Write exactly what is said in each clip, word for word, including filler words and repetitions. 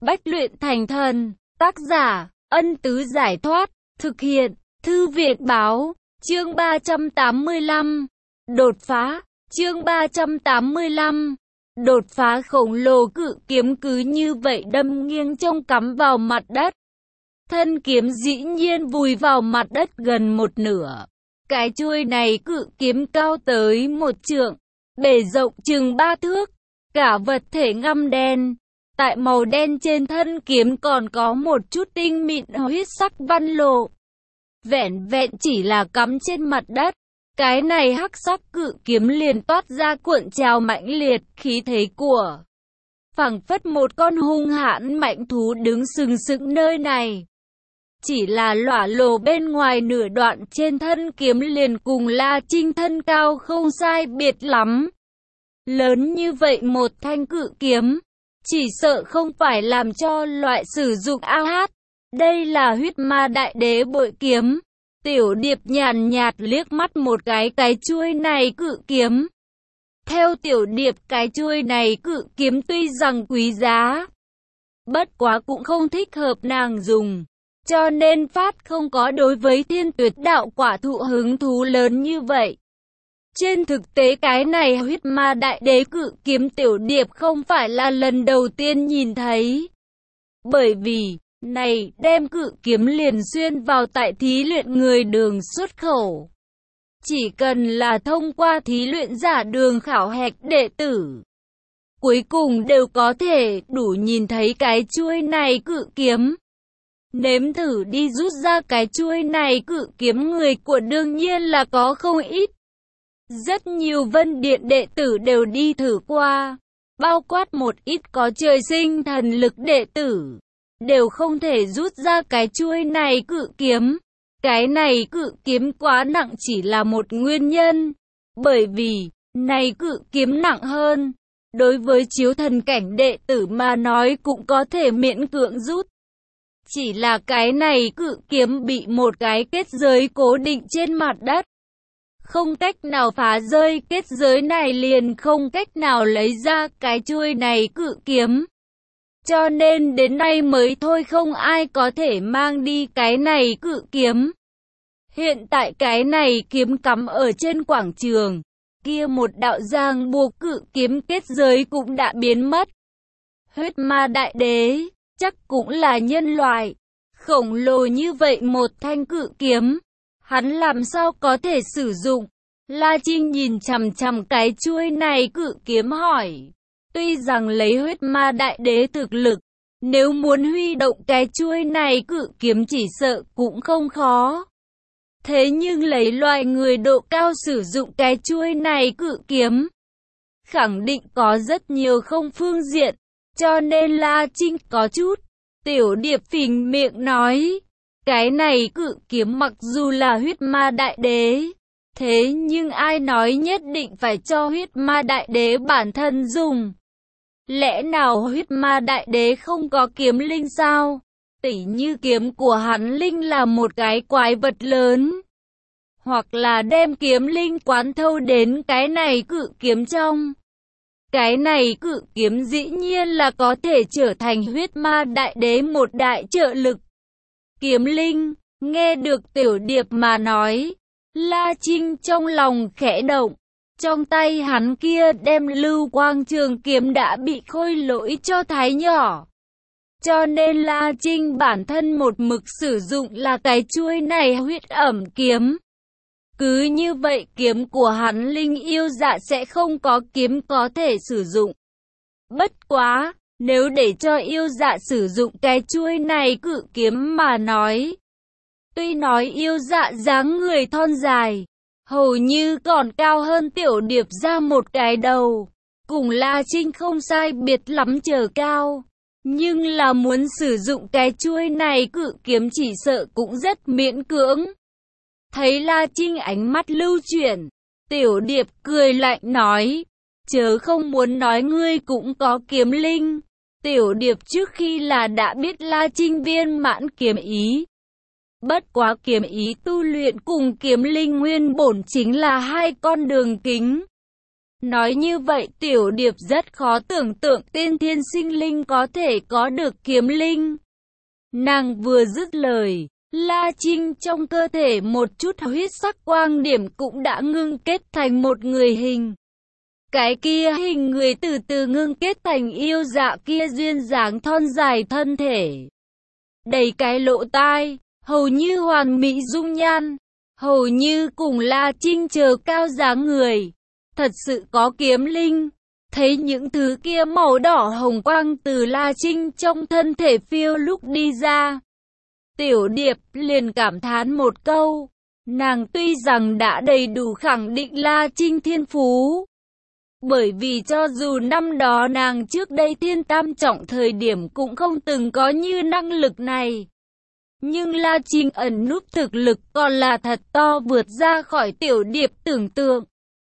Bách luyện thành thần. Tác giả, Ân Tứ Giải Thoát. Thực hiện, Thư viện Báo. Chương ba trăm tám mươi lăm. Đột phá. Chương ba trăm tám mươi lăm. Đột phá. Khổng lồ cự kiếm cứ như vậy đâm nghiêng trông cắm vào mặt đất. Thân kiếm dĩ nhiên vùi vào mặt đất gần một nửa. Cái chuôi này cự kiếm cao tới một trượng, bề rộng chừng ba thước, cả vật thể ngăm đen. Tại màu đen trên thân kiếm còn có một chút tinh mịn huyết sắc văn lộ. Vẹn vẹn chỉ là cắm trên mặt đất, cái này hắc sắc cự kiếm liền toát ra cuộn trào mãnh liệt khí thế của phảng phất một con hung hãn mạnh thú đứng sừng sững nơi này. Chỉ là lỏa lồ bên ngoài nửa đoạn trên thân kiếm liền cùng La Trinh thân cao không sai biệt lắm. Lớn như vậy một thanh cự kiếm, chỉ sợ không phải làm cho loại sử dụng a hát. Đây là Huyết Ma Đại Đế bội kiếm. Tiểu Điệp nhàn nhạt liếc mắt một cái cái chuôi này cự kiếm. Theo Tiểu Điệp, cái chuôi này cự kiếm tuy rằng quý giá, bất quá cũng không thích hợp nàng dùng, cho nên phát không có đối với Thiên Tuyệt Đạo quả thụ hứng thú lớn như vậy. Trên thực tế cái này Huyết Ma Đại Đế cự kiếm Tiểu Điệp không phải là lần đầu tiên nhìn thấy. Bởi vì, này đem cự kiếm liền xuyên vào tại thí luyện người đường xuất khẩu. Chỉ cần là thông qua thí luyện giả đường khảo hạch đệ tử, cuối cùng đều có thể đủ nhìn thấy cái chuôi này cự kiếm. Nếm thử đi rút ra cái chuôi này cự kiếm người của đương nhiên là có không ít. Rất nhiều Vân Điện đệ tử đều đi thử qua, bao quát một ít có trời sinh thần lực đệ tử, đều không thể rút ra cái chuôi này cự kiếm. Cái này cự kiếm quá nặng chỉ là một nguyên nhân, bởi vì, này cự kiếm nặng hơn, đối với chiếu thần cảnh đệ tử mà nói cũng có thể miễn cưỡng rút. Chỉ là cái này cự kiếm bị một cái kết giới cố định trên mặt đất, không cách nào phá rơi kết giới này liền không cách nào lấy ra cái chuôi này cự kiếm. Cho nên đến nay mới thôi không ai có thể mang đi cái này cự kiếm. Hiện tại cái này kiếm cắm ở trên quảng trường, kia một đạo giang buộc cự kiếm kết giới cũng đã biến mất. Huyết Ma Đại Đế, chắc cũng là nhân loại. Khổng lồ như vậy một thanh cự kiếm, hắn làm sao có thể sử dụng? La Trinh nhìn chằm chằm cái chuôi này cự kiếm hỏi. Tuy rằng lấy Huyết Ma Đại Đế thực lực, nếu muốn huy động cái chuôi này cự kiếm chỉ sợ cũng không khó. Thế nhưng lấy loài người độ cao sử dụng cái chuôi này cự kiếm, khẳng định có rất nhiều không phương diện, cho nên La Trinh có chút. Tiểu Điệp phình miệng nói, cái này cự kiếm mặc dù là Huyết Ma Đại Đế, thế nhưng ai nói nhất định phải cho Huyết Ma Đại Đế bản thân dùng? Lẽ nào Huyết Ma Đại Đế không có kiếm linh sao? Tỉ như kiếm của hắn linh là một cái quái vật lớn, hoặc là đem kiếm linh quán thâu đến cái này cự kiếm trong. Cái này cự kiếm dĩ nhiên là có thể trở thành Huyết Ma Đại Đế một đại trợ lực. Kiếm linh, nghe được Tiểu Điệp mà nói, La Trinh trong lòng khẽ động. Trong tay hắn kia đem lưu quang trường kiếm đã bị khôi lỗi cho thái nhỏ. Cho nên La Trinh bản thân một mực sử dụng là cái chuôi này huyết ẩm kiếm. Cứ như vậy kiếm của hắn linh yêu dạ sẽ không có kiếm có thể sử dụng. Bất quá, nếu để cho yêu dạ sử dụng cái chuôi này cự kiếm mà nói, tuy nói yêu dạ dáng người thon dài, hầu như còn cao hơn Tiểu Điệp ra một cái đầu, cùng La Trinh không sai biệt lắm trở cao. Nhưng là muốn sử dụng cái chuôi này cự kiếm chỉ sợ cũng rất miễn cưỡng. Thấy La Trinh ánh mắt lưu chuyển, Tiểu Điệp cười lạnh nói, chớ không muốn nói ngươi cũng có kiếm linh. Tiểu Điệp trước khi là đã biết La Trinh viên mãn kiếm ý. Bất quá kiếm ý tu luyện cùng kiếm linh nguyên bổn chính là hai con đường kính. Nói như vậy Tiểu Điệp rất khó tưởng tượng tiên thiên sinh linh có thể có được kiếm linh. Nàng vừa dứt lời, La Trinh trong cơ thể một chút huyết sắc quang điểm cũng đã ngưng kết thành một người hình. Cái kia hình người từ từ ngưng kết thành yêu dạ kia duyên dáng thon dài thân thể. Đầy cái lỗ tai, hầu như hoàn mỹ dung nhan, hầu như cùng La Trinh chờ cao dáng người. Thật sự có kiếm linh. Thấy những thứ kia màu đỏ hồng quang từ La Trinh trong thân thể phiêu lúc đi ra, Tiểu Điệp liền cảm thán một câu. Nàng tuy rằng đã đầy đủ khẳng định La Trinh thiên phú, bởi vì cho dù năm đó nàng trước đây thiên tam trọng thời điểm cũng không từng có như năng lực này. Nhưng La Trinh ẩn núp thực lực còn là thật to vượt ra khỏi Tiểu Điệp tưởng tượng.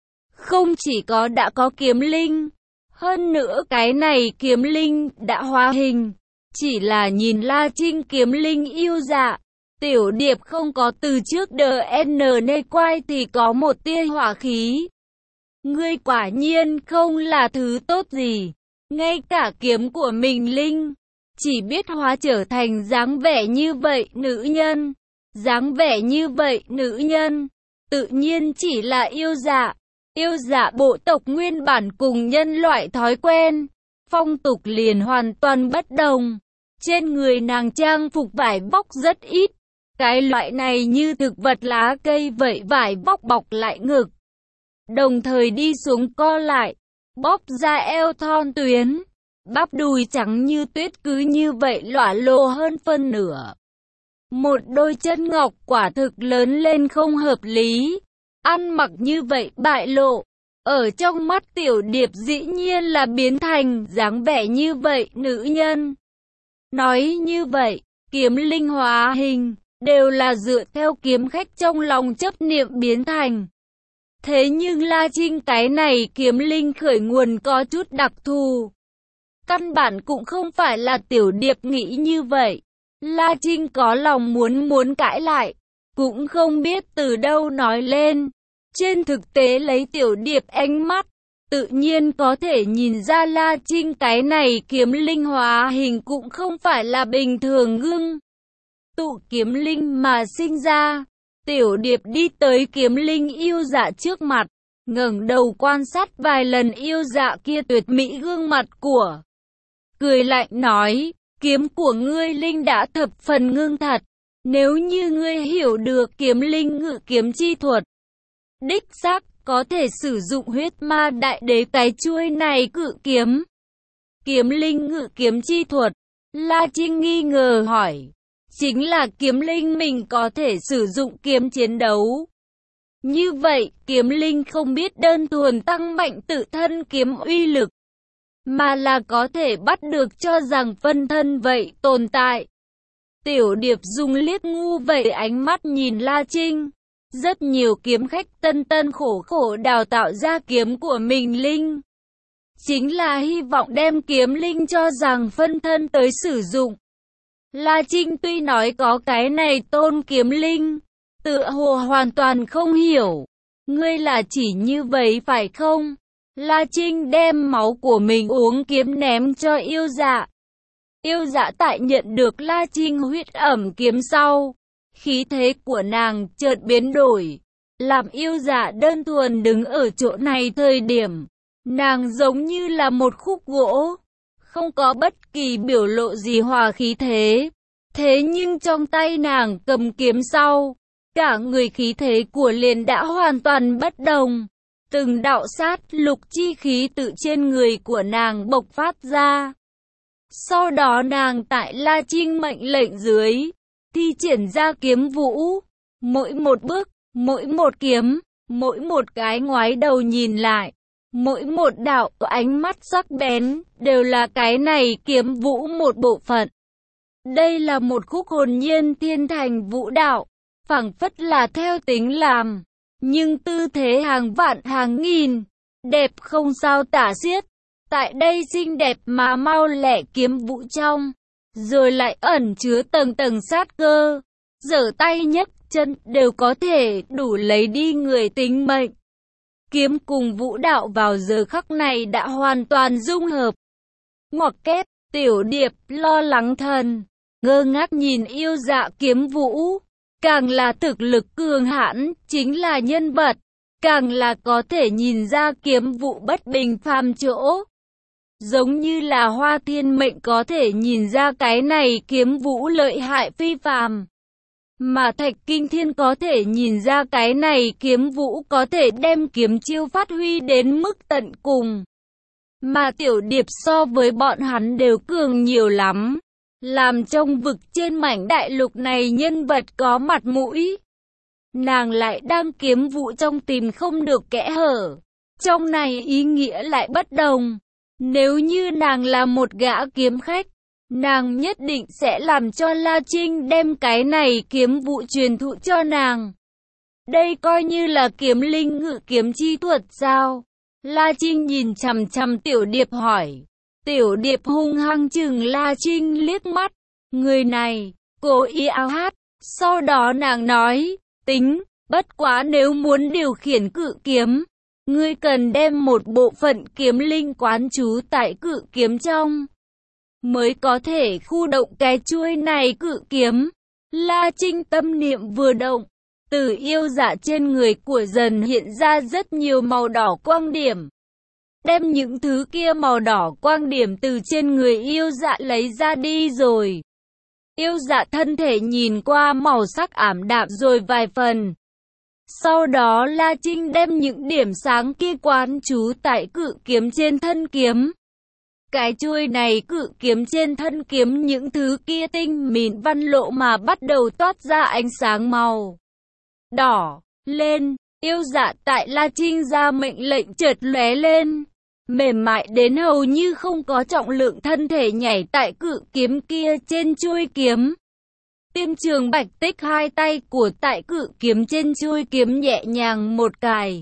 Không chỉ có đã có kiếm linh, hơn nữa cái này kiếm linh đã hóa hình. Chỉ là nhìn La Trinh kiếm linh yêu dạ, Tiểu Điệp không có từ trước đờ en nê quay thì có một tia hỏa khí. Ngươi quả nhiên không là thứ tốt gì, ngay cả kiếm của mình linh, chỉ biết hóa trở thành dáng vẻ như vậy nữ nhân. Dáng vẻ như vậy nữ nhân, tự nhiên chỉ là yêu dạ. Yêu dạ bộ tộc nguyên bản cùng nhân loại thói quen, phong tục liền hoàn toàn bất đồng. Trên người nàng trang phục vải vóc rất ít. Cái loại này như thực vật lá cây vậy vải vóc bọc lại ngực. Đồng thời đi xuống co lại, bóp ra eo thon tuyến. Bắp đùi trắng như tuyết cứ như vậy lỏa lồ hơn phân nửa. Một đôi chân ngọc quả thực lớn lên không hợp lý. Ăn mặc như vậy bại lộ. Ở trong mắt Tiểu Điệp dĩ nhiên là biến thành dáng vẻ như vậy nữ nhân. Nói như vậy, kiếm linh hóa hình, đều là dựa theo kiếm khách trong lòng chấp niệm biến thành. Thế nhưng La Trinh cái này kiếm linh khởi nguồn có chút đặc thù. Căn bản cũng không phải là Tiểu Điệp nghĩ như vậy. La Trinh có lòng muốn muốn cãi lại, cũng không biết từ đâu nói lên. Trên thực tế lấy Tiểu Điệp ánh mắt, tự nhiên có thể nhìn ra La Trinh cái này kiếm linh hóa hình cũng không phải là bình thường ngưng tụ kiếm linh mà sinh ra. Tiểu Điệp đi tới kiếm linh yêu dạ trước mặt, ngẩng đầu quan sát vài lần yêu dạ kia tuyệt mỹ gương mặt của. Cười lạnh nói, kiếm của ngươi linh đã thập phần ngưng thật. Nếu như ngươi hiểu được kiếm linh ngự kiếm chi thuật, đích xác có thể sử dụng huyết ma đại đế cái chuôi này cự kiếm. Kiếm linh ngự kiếm chi thuật, La Trinh nghi ngờ hỏi. Chính là kiếm linh mình có thể sử dụng kiếm chiến đấu. Như vậy, kiếm linh không biết đơn thuần tăng mạnh tự thân kiếm uy lực, mà là có thể bắt được cho rằng phân thân vậy tồn tại. Tiểu Điệp dùng liếc ngu vậy ánh mắt nhìn La Trinh. Rất nhiều kiếm khách tân tân khổ khổ đào tạo ra kiếm của mình linh, chính là hy vọng đem kiếm linh cho rằng phân thân tới sử dụng. La Trinh tuy nói có cái này tôn kiếm linh, tựa hồ hoàn toàn không hiểu. Ngươi là chỉ như vậy phải không? La Trinh đem máu của mình uống kiếm ném cho yêu dạ. Yêu dạ tại nhận được La Trinh huyết ẩm kiếm sau, khí thế của nàng chợt biến đổi. Làm yêu dạ đơn thuần đứng ở chỗ này thời điểm, nàng giống như là một khúc gỗ, không có bất kỳ biểu lộ gì hòa khí thế. Thế nhưng trong tay nàng cầm kiếm sau, cả người khí thế của liền đã hoàn toàn bất đồng. Từng đạo sát lục chi khí tự trên người của nàng bộc phát ra. Sau đó nàng tại La Trinh mệnh lệnh dưới, thi triển ra kiếm vũ. Mỗi một bước, mỗi một kiếm, mỗi một cái ngoái đầu nhìn lại, mỗi một đạo ánh mắt sắc bén, đều là cái này kiếm vũ một bộ phận. Đây là một khúc hồn nhiên thiên thành vũ đạo, phảng phất là theo tính làm, nhưng tư thế hàng vạn hàng nghìn, đẹp không sao tả xiết. Tại đây xinh đẹp mà mau lẹ kiếm vũ trong, rồi lại ẩn chứa tầng tầng sát cơ, giở tay nhấc chân đều có thể đủ lấy đi người tính mệnh. kiếm cùng vũ đạo vào giờ khắc này đã hoàn toàn dung hợp. Ngoặc kép, Tiểu Điệp lo lắng thần, ngơ ngác nhìn Yêu Dạ kiếm vũ. Càng là thực lực cường hãn, chính là nhân vật, càng là có thể nhìn ra kiếm vũ bất bình phàm chỗ. Giống như là Hoa Thiên Mệnh có thể nhìn ra cái này kiếm vũ lợi hại phi phàm. Mà Thạch Kinh Thiên có thể nhìn ra cái này kiếm vũ có thể đem kiếm chiêu phát huy đến mức tận cùng. Mà Tiểu Điệp so với bọn hắn đều cường nhiều lắm. Làm trong vực trên mảnh đại lục này nhân vật có mặt mũi. Nàng lại đang kiếm vũ trong tìm không được kẽ hở. Trong này ý nghĩa lại bất đồng. Nếu như nàng là một gã kiếm khách, nàng nhất định sẽ làm cho La Trinh đem cái này kiếm vũ truyền thụ cho nàng. Đây coi như là kiếm linh ngự kiếm chi thuật sao? La Trinh nhìn chằm chằm Tiểu Điệp hỏi. Tiểu Điệp hung hăng chừng La Trinh liếc mắt. Người này, cố ý áo hát. Sau đó nàng nói, tính, bất quá nếu muốn điều khiển cự kiếm, ngươi cần đem một bộ phận kiếm linh quán trú tại cự kiếm trong, mới có thể khu động cái chuôi này cự kiếm. La Trinh tâm niệm vừa động, từ yêu dạ trên người của dần hiện ra rất nhiều màu đỏ quang điểm. Đem những thứ kia màu đỏ quang điểm từ trên người yêu dạ lấy ra đi rồi. Yêu dạ thân thể nhìn qua màu sắc ảm đạm rồi vài phần. Sau đó La Trinh đem những điểm sáng kia quán trú tại cự kiếm trên thân kiếm. Cái chuôi này cự kiếm trên thân kiếm những thứ kia tinh mịn văn lộ mà bắt đầu toát ra ánh sáng màu đỏ lên. Yêu dạ tại La Trinh ra mệnh lệnh chợt lóe lên. Mềm mại đến hầu như không có trọng lượng thân thể nhảy tại cự kiếm kia trên chuôi kiếm. Tiêm Trường Bạch Tích hai tay của tại cự kiếm trên chuôi kiếm nhẹ nhàng một cài.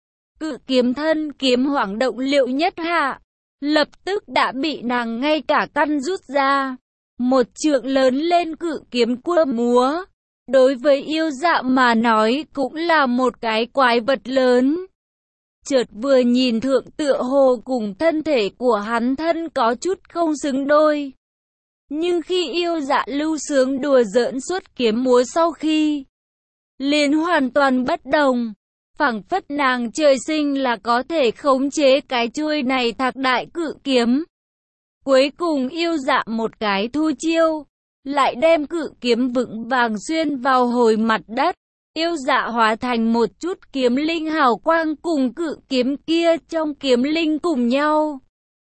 Cự kiếm thân kiếm hoảng động Liệu Nhất Hạ, lập tức đã bị nàng ngay cả căn rút ra. Một trượng lớn lên cự kiếm quơ múa. Đối với yêu dạ mà nói cũng là một cái quái vật lớn. Chợt vừa nhìn thượng tựa hồ cùng thân thể của hắn thân có chút không xứng đôi. Nhưng khi yêu dạ lưu sướng đùa giỡn suốt kiếm múa sau khi, liền hoàn toàn bất đồng. Phảng phất nàng trời sinh là có thể khống chế cái chuôi này thạc đại cự kiếm. Cuối cùng yêu dạ một cái thu chiêu, lại đem cự kiếm vững vàng xuyên vào hồi mặt đất. Yêu dạ hóa thành một chút kiếm linh hào quang cùng cự kiếm kia trong kiếm linh cùng nhau.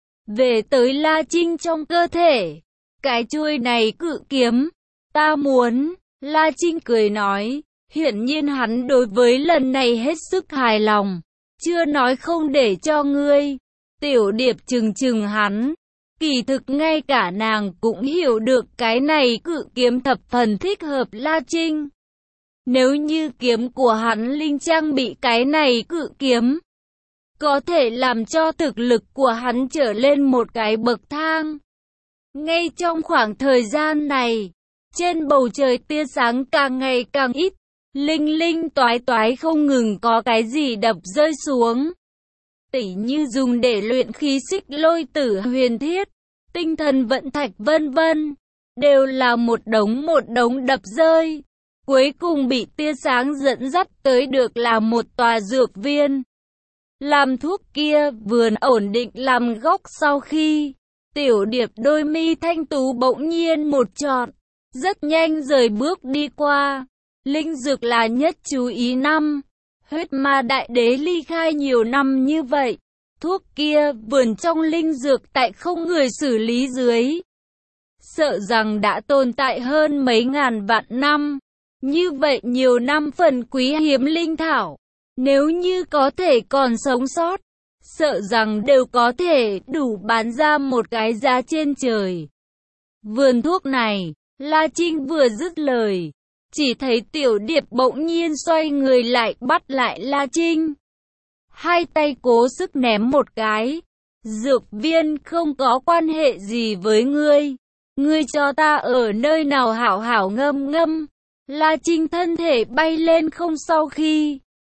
Về tới La Trinh trong cơ thể. Cái chuôi này cự kiếm, ta muốn. La Trinh cười nói. Hiển nhiên hắn đối với lần này hết sức hài lòng. Chưa nói không để cho ngươi. Tiểu Điệp chừng chừng hắn. Kỳ thực ngay cả nàng cũng hiểu được cái này cự kiếm thập phần thích hợp La Trinh. Nếu như kiếm của hắn linh trang bị cái này cự kiếm, có thể làm cho thực lực của hắn trở lên một cái bậc thang. Ngay trong khoảng thời gian này, trên bầu trời tia sáng càng ngày càng ít, linh linh toái toái không ngừng có cái gì đập rơi xuống. Tỉ như dùng để luyện khí xích lôi tử huyền thiết, tinh thần vận thạch vân vân, đều là một đống một đống đập rơi. Cuối cùng bị tia sáng dẫn dắt tới được là một tòa dược viên. Làm thuốc kia vườn ổn định làm gốc sau khi, Tiểu Điệp đôi mi thanh tú bỗng nhiên một trọn, rất nhanh rời bước đi qua. Linh dược là nhất chú ý năm. Huyết Ma Đại Đế ly khai nhiều năm như vậy. Thuốc kia vườn trong linh dược tại không người xử lý dưới. Sợ rằng đã tồn tại hơn mấy ngàn vạn năm. Như vậy nhiều năm phần quý hiếm linh thảo, nếu như có thể còn sống sót, sợ rằng đều có thể đủ bán ra một cái giá trên trời. Vườn thuốc này, La Trinh vừa dứt lời, chỉ thấy Tiểu Điệp bỗng nhiên xoay người lại bắt lại La Trinh. Hai tay cố sức ném một cái, dược viên không có quan hệ gì với ngươi, ngươi cho ta ở nơi nào hảo hảo ngâm ngâm. La Trinh thân thể bay lên không sau khi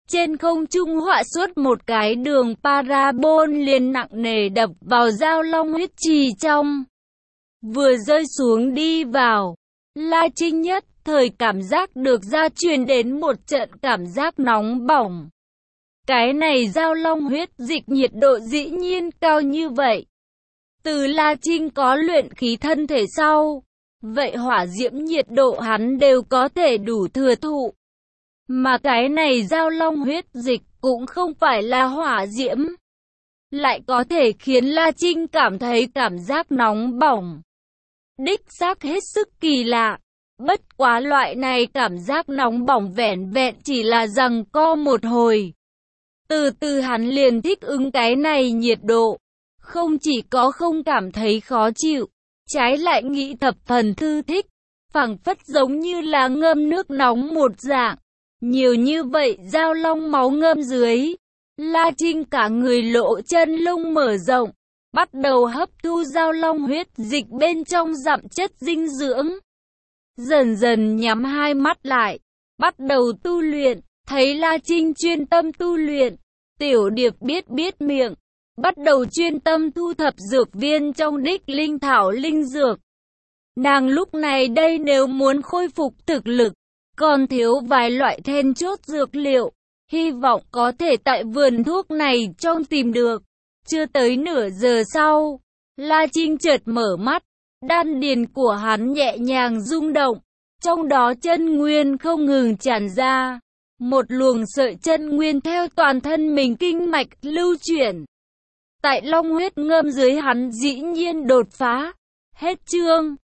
Trên không trung họa xuất một cái đường parabol liền nặng nề đập vào Giao Long huyết trì trong. Vừa rơi xuống đi vào, La Trinh nhất thời cảm giác được ra truyền đến một trận cảm giác nóng bỏng. Cái này Giao Long huyết dịch nhiệt độ dĩ nhiên cao như vậy. Từ La Trinh có luyện khí thân thể sau, vậy hỏa diễm nhiệt độ hắn đều có thể đủ thừa thụ. Mà cái này Giao Long huyết dịch cũng không phải là hỏa diễm, lại có thể khiến La Trinh cảm thấy cảm giác nóng bỏng. Đích xác hết sức kỳ lạ. Bất quá loại này cảm giác nóng bỏng vẻn vẹn chỉ là giằng co một hồi. Từ từ hắn liền thích ứng cái này nhiệt độ. Không chỉ có không cảm thấy khó chịu, trái lại nghĩ thập phần thư thích, phảng phất giống như là ngâm nước nóng một dạng. Nhiều như vậy Giao Long máu ngâm dưới, La Trinh cả người lộ chân lông mở rộng, bắt đầu hấp thu Giao Long huyết dịch bên trong dặm chất dinh dưỡng. Dần dần nhắm hai mắt lại, bắt đầu tu luyện, thấy La Trinh chuyên tâm tu luyện, Tiểu Điệp biết biết miệng, bắt đầu chuyên tâm thu thập dược viên trong đích linh thảo linh dược. Nàng lúc này đây nếu muốn khôi phục thực lực, còn thiếu vài loại then chốt dược liệu, hy vọng có thể tại vườn thuốc này trong tìm được. Chưa tới nửa giờ sau, La Trinh chợt mở mắt, đan điền của hắn nhẹ nhàng rung động, trong đó chân nguyên không ngừng tràn ra. Một luồng sợi chân nguyên theo toàn thân mình kinh mạch lưu chuyển. Tại long huyết ngâm dưới hắn dĩ nhiên đột phá. Hết chương.